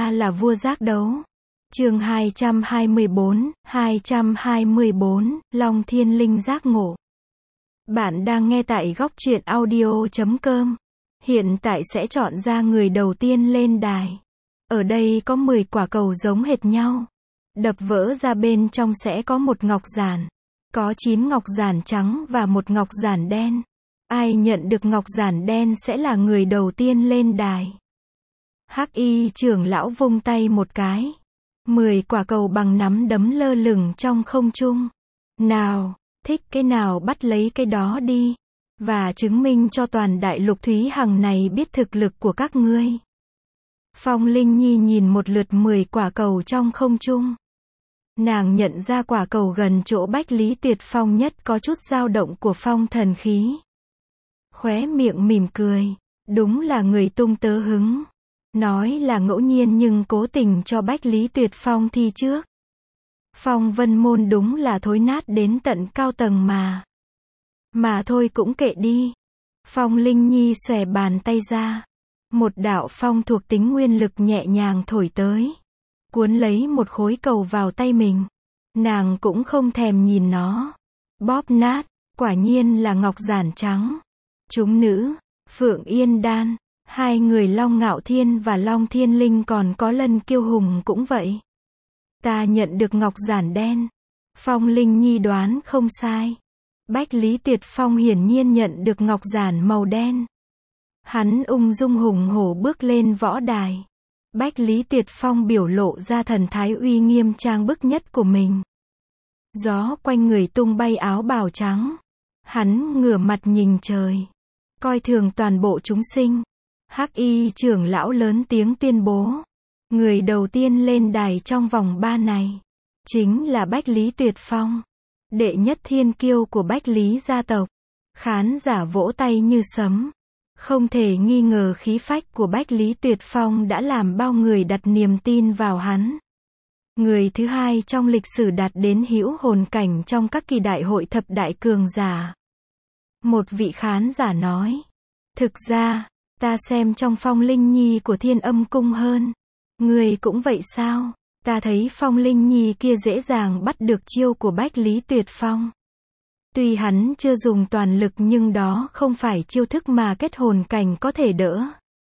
ta là vua giác đấu. Chương 224, Long Thiên Linh giác ngộ. Bạn đang nghe tại góc truyện audio.com. Hiện tại sẽ chọn ra người đầu tiên lên đài. Ở đây có 10 quả cầu giống hệt nhau. Đập vỡ ra bên trong sẽ có một ngọc giản. Có 9 ngọc giản trắng và một ngọc giản đen. Ai nhận được ngọc giản đen sẽ là người đầu tiên lên đài. Hắc Y trưởng lão vung tay một cái. 10 quả cầu bằng nắm đấm lơ lửng trong không trung. Nào, thích cái nào bắt lấy cái đó đi. Và chứng minh cho toàn đại lục Thúy Hằng này biết thực lực của các ngươi. Phong Linh Nhi nhìn một lượt 10 quả cầu trong không trung. Nàng nhận ra quả cầu gần chỗ Bách Lý Tuyệt Phong nhất có chút dao động của phong thần khí. Khóe miệng mỉm cười. Đúng là người tung tớ hứng. Nói là ngẫu nhiên nhưng cố tình cho Bách Lý Tuyệt Phong thi trước. Phong Vân Môn đúng là thối nát đến tận cao tầng mà. Mà thôi cũng kệ đi. Phong Linh Nhi xòe bàn tay ra. Một đạo phong thuộc tính nguyên lực nhẹ nhàng thổi tới. Cuốn lấy một khối cầu vào tay mình. Nàng cũng không thèm nhìn nó. Bóp nát, quả nhiên là ngọc giản trắng. Chúng nữ, Phượng Yên Đan, hai người Long Ngạo Thiên và Long Thiên Linh còn có Lân Kiêu Hùng cũng vậy. Ta nhận được ngọc giản đen. Phong Linh Nhi đoán không sai. Bách Lý Tuyệt Phong hiển nhiên nhận được ngọc giản màu đen. Hắn ung dung hùng hổ bước lên võ đài. Bách Lý Tuyệt Phong biểu lộ ra thần thái uy nghiêm trang bức nhất của mình. Gió quanh người tung bay áo bào trắng. Hắn ngửa mặt nhìn trời. Coi thường toàn bộ chúng sinh. Hắc Y trưởng lão lớn tiếng tuyên bố. Người đầu tiên lên đài trong vòng 3 này. Chính là Bách Lý Tuyệt Phong. Đệ nhất thiên kiêu của Bách Lý gia tộc. Khán giả vỗ tay như sấm. Không thể nghi ngờ khí phách của Bách Lý Tuyệt Phong đã làm bao người đặt niềm tin vào hắn. Người thứ hai trong lịch sử đạt đến hữu hồn cảnh trong các kỳ đại hội thập đại cường giả. Một vị khán giả nói. Thực ra, ta xem trong Phong Linh Nhi của Thiên Âm Cung hơn. Người cũng vậy sao? Ta thấy Phong Linh Nhi kia dễ dàng bắt được chiêu của Bách Lý Tuyệt Phong. Tuy hắn chưa dùng toàn lực nhưng đó không phải chiêu thức mà kết hồn cảnh có thể đỡ.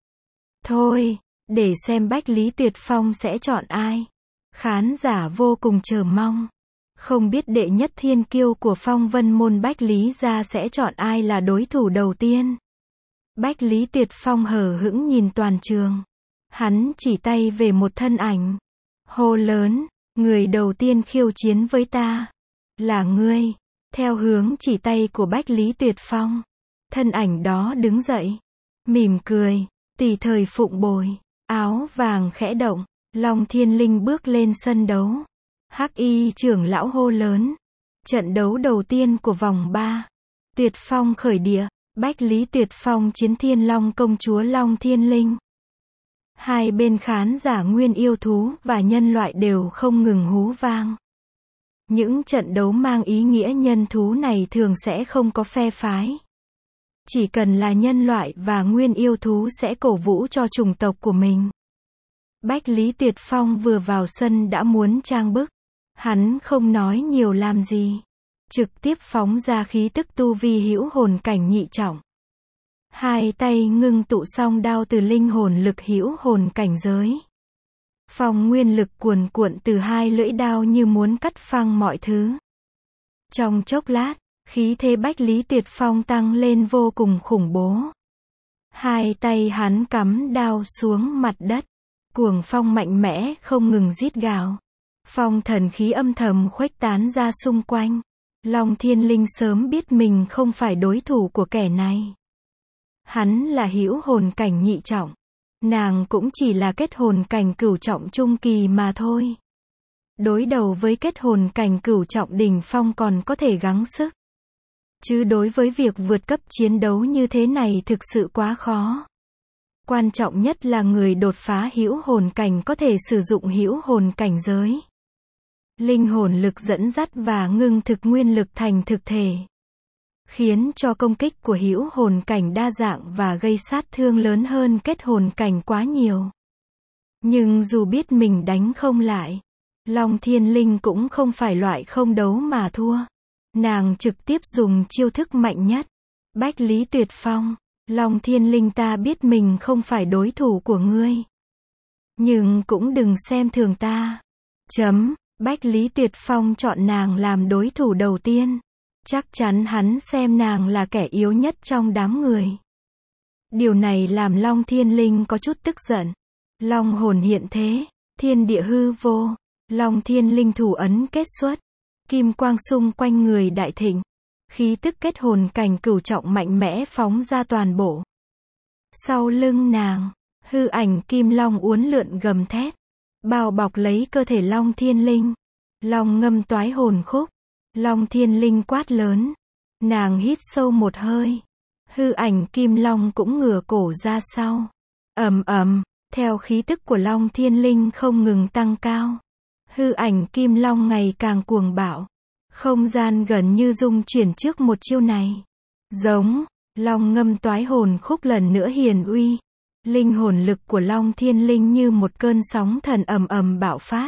Thôi, để xem Bách Lý Tuyệt Phong sẽ chọn ai. Khán giả vô cùng chờ mong. Không biết đệ nhất thiên kiêu của Phong Vân Môn Bách Lý gia sẽ chọn ai là đối thủ đầu tiên. Bách Lý Tuyệt Phong hờ hững nhìn toàn trường. Hắn chỉ tay về một thân ảnh. Hô lớn, người đầu tiên khiêu chiến với ta. Là ngươi. Theo hướng chỉ tay của Bách Lý Tuyệt Phong. Thân ảnh đó đứng dậy. Mỉm cười. Tùy thời phụng bồi. Áo vàng khẽ động. Long Thiên Linh bước lên sân đấu. Hắc Y trưởng lão hô lớn. Trận đấu đầu tiên của vòng 3. Tuyệt Phong khởi địa. Bách Lý Tuyệt Phong chiến Thiên Long công chúa Long Thiên Linh. Hai bên khán giả nguyên yêu thú và nhân loại đều không ngừng hú vang. Những trận đấu mang ý nghĩa nhân thú này thường sẽ không có phe phái. Chỉ cần là nhân loại và nguyên yêu thú sẽ cổ vũ cho chủng tộc của mình. Bách Lý Tuyệt Phong vừa vào sân đã muốn trang bức. Hắn không nói nhiều làm gì. Trực tiếp phóng ra khí tức tu vi hữu hồn cảnh nhị trọng. Hai tay ngưng tụ song đao từ linh hồn lực hữu hồn cảnh giới. Phong nguyên lực cuồn cuộn từ hai lưỡi đao như muốn cắt phăng mọi thứ. Trong chốc lát, khí thế Bách Lý Tuyệt Phong tăng lên vô cùng khủng bố. Hai tay hắn cắm đao xuống mặt đất. Cuồng phong mạnh mẽ không ngừng rít gào. Phong thần khí âm thầm khuếch tán ra xung quanh. Long Thiên Linh sớm biết mình không phải đối thủ của kẻ này. Hắn là hữu hồn cảnh nhị trọng. Nàng cũng chỉ là kết hồn cảnh cửu trọng trung kỳ mà thôi. Đối đầu với kết hồn cảnh cửu trọng đỉnh phong còn có thể gắng sức. Chứ đối với việc vượt cấp chiến đấu như thế này thực sự quá khó. Quan trọng nhất là người đột phá hữu hồn cảnh có thể sử dụng hữu hồn cảnh giới. Linh hồn lực dẫn dắt và ngưng thực nguyên lực thành thực thể. Khiến cho công kích của hữu hồn cảnh đa dạng và gây sát thương lớn hơn kết hồn cảnh quá nhiều. Nhưng dù biết mình đánh không lại, Long Thiên Linh cũng không phải loại không đấu mà thua. Nàng trực tiếp dùng chiêu thức mạnh nhất. Bách Lý Tuyệt Phong, Long Thiên Linh, ta biết mình không phải đối thủ của ngươi. Nhưng cũng đừng xem thường ta. Bách Lý Tuyệt Phong chọn nàng làm đối thủ đầu tiên. Chắc chắn hắn xem nàng là kẻ yếu nhất trong đám người. Điều này làm Long Thiên Linh có chút tức giận. Long hồn hiện thế, thiên địa hư vô. Long Thiên Linh thủ ấn kết xuất. Kim quang xung quanh người đại thịnh. Khí tức kết hồn cảnh cửu trọng mạnh mẽ phóng ra toàn bộ. Sau lưng nàng, hư ảnh kim long uốn lượn gầm thét. Bao bọc lấy cơ thể Long Thiên Linh. Long ngâm toái hồn khúc. Long Thiên Linh quát lớn. Nàng hít sâu một hơi. Hư ảnh kim long cũng ngửa cổ ra sau. Theo khí tức của Long Thiên Linh không ngừng tăng cao. Hư ảnh kim long ngày càng cuồng bạo. Không gian gần như rung chuyển trước một chiêu này. Giống, long ngâm toái hồn khúc lần nữa hiển uy. Linh hồn lực của Long Thiên Linh như một cơn sóng thần bạo phát.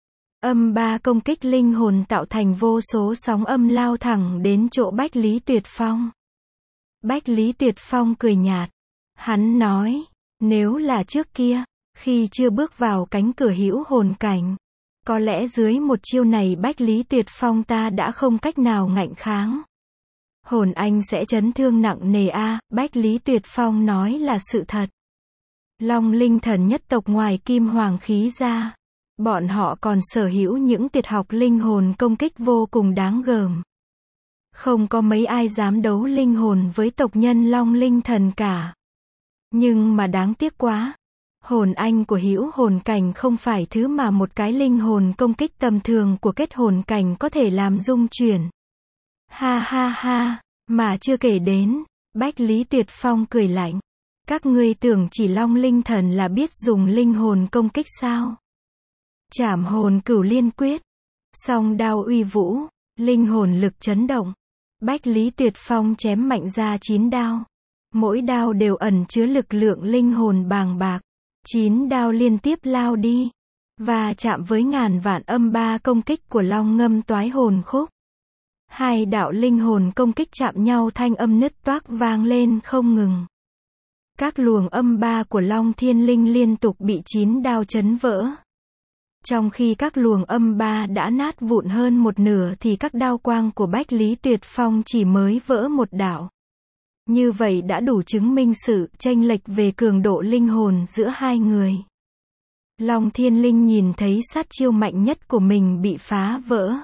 Âm ba công kích linh hồn tạo thành vô số sóng âm lao thẳng đến chỗ Bách Lý Tuyệt Phong. Bách Lý Tuyệt Phong cười nhạt. Hắn nói, nếu là trước kia, khi chưa bước vào cánh cửa hữu hồn cảnh, có lẽ dưới một chiêu này Bách Lý Tuyệt Phong ta đã không cách nào ngạnh kháng. Hồn anh sẽ chấn thương nặng nề a. Bách Lý Tuyệt Phong nói là sự thật. Long Linh Thần nhất tộc ngoài Kim Hoàng khí ra, bọn họ còn sở hữu những tuyệt học linh hồn công kích vô cùng đáng gờm. Không có mấy ai dám đấu linh hồn với tộc nhân Long Linh Thần cả. Nhưng mà đáng tiếc quá. Hồn anh của hữu hồn cảnh không phải thứ mà một cái linh hồn công kích tầm thường của kết hồn cảnh có thể làm rung chuyển. Ha ha ha, mà chưa kể đến, Bách Lý Tuyệt Phong cười lạnh. Các ngươi tưởng chỉ Long Linh Thần là biết dùng linh hồn công kích sao? Trảm hồn cửu liên quyết. Song đao uy vũ, linh hồn lực chấn động. Bách Lý Tuyệt Phong chém mạnh ra 9 đao. Mỗi đao đều ẩn chứa lực lượng linh hồn bàng bạc. 9 đao liên tiếp lao đi. Và chạm với ngàn vạn âm ba công kích của Long ngâm toái hồn khúc. Hai đạo linh hồn công kích chạm nhau, thanh âm nứt toác vang lên không ngừng. Các luồng âm ba của Long Thiên Linh liên tục bị 9 đao chấn vỡ. Trong khi các luồng âm ba đã nát vụn hơn một nửa thì các đao quang của Bách Lý Tuyệt Phong chỉ mới vỡ một đạo. Như vậy đã đủ chứng minh sự chênh lệch về cường độ linh hồn giữa hai người. Long Thiên Linh nhìn thấy sát chiêu mạnh nhất của mình bị phá vỡ.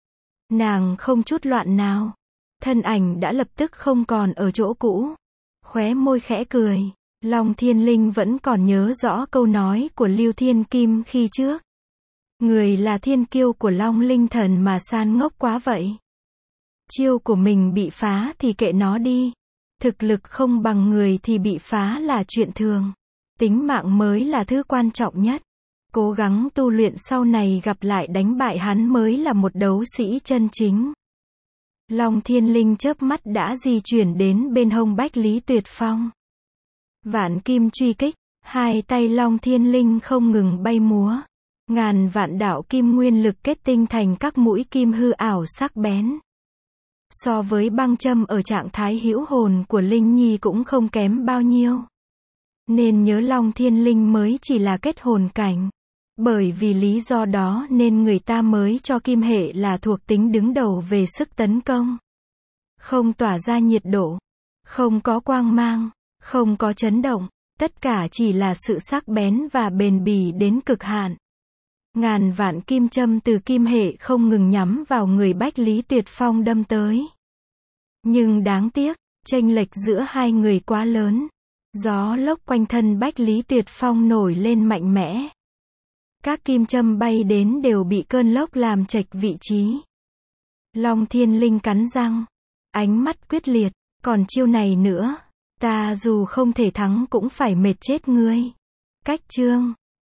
Nàng không chút loạn nào. Thân ảnh đã lập tức không còn ở chỗ cũ. Khóe môi khẽ cười. Long Thiên Linh vẫn còn nhớ rõ câu nói của Lưu Thiên Kim khi trước. Người là thiên kiêu của Long Linh Thần mà san ngốc quá vậy. Chiêu của mình bị phá thì kệ nó đi. Thực lực không bằng người thì bị phá là chuyện thường. Tính mạng mới là thứ quan trọng nhất. Cố gắng tu luyện sau này gặp lại đánh bại hắn mới là một đấu sĩ chân chính. Long Thiên Linh chớp mắt đã di chuyển đến bên hông Bách Lý Tuyệt Phong. Vạn kim truy kích, hai tay Long Thiên Linh không ngừng bay múa. Ngàn vạn đạo kim nguyên lực kết tinh thành các mũi kim hư ảo sắc bén. So với băng châm ở trạng thái hữu hồn của Linh Nhi cũng không kém bao nhiêu. Nên nhớ Long Thiên Linh mới chỉ là kết hồn cảnh. Bởi vì lý do đó nên người ta mới cho kim hệ là thuộc tính đứng đầu về sức tấn công. Không tỏa ra nhiệt độ, không có quang mang, không có chấn động, tất cả chỉ là sự sắc bén và bền bỉ đến cực hạn. Ngàn vạn kim châm từ kim hệ không ngừng nhắm vào người Bách Lý Tuyệt Phong đâm tới. Nhưng đáng tiếc, chênh lệch giữa hai người quá lớn. Gió lốc quanh thân Bách Lý Tuyệt Phong nổi lên mạnh mẽ. Các kim châm bay đến đều bị cơn lốc làm chệch vị trí. Long Thiên Linh cắn răng, ánh mắt quyết liệt, còn chiêu này nữa, ta dù không thể thắng cũng phải mệt chết ngươi. Cách chương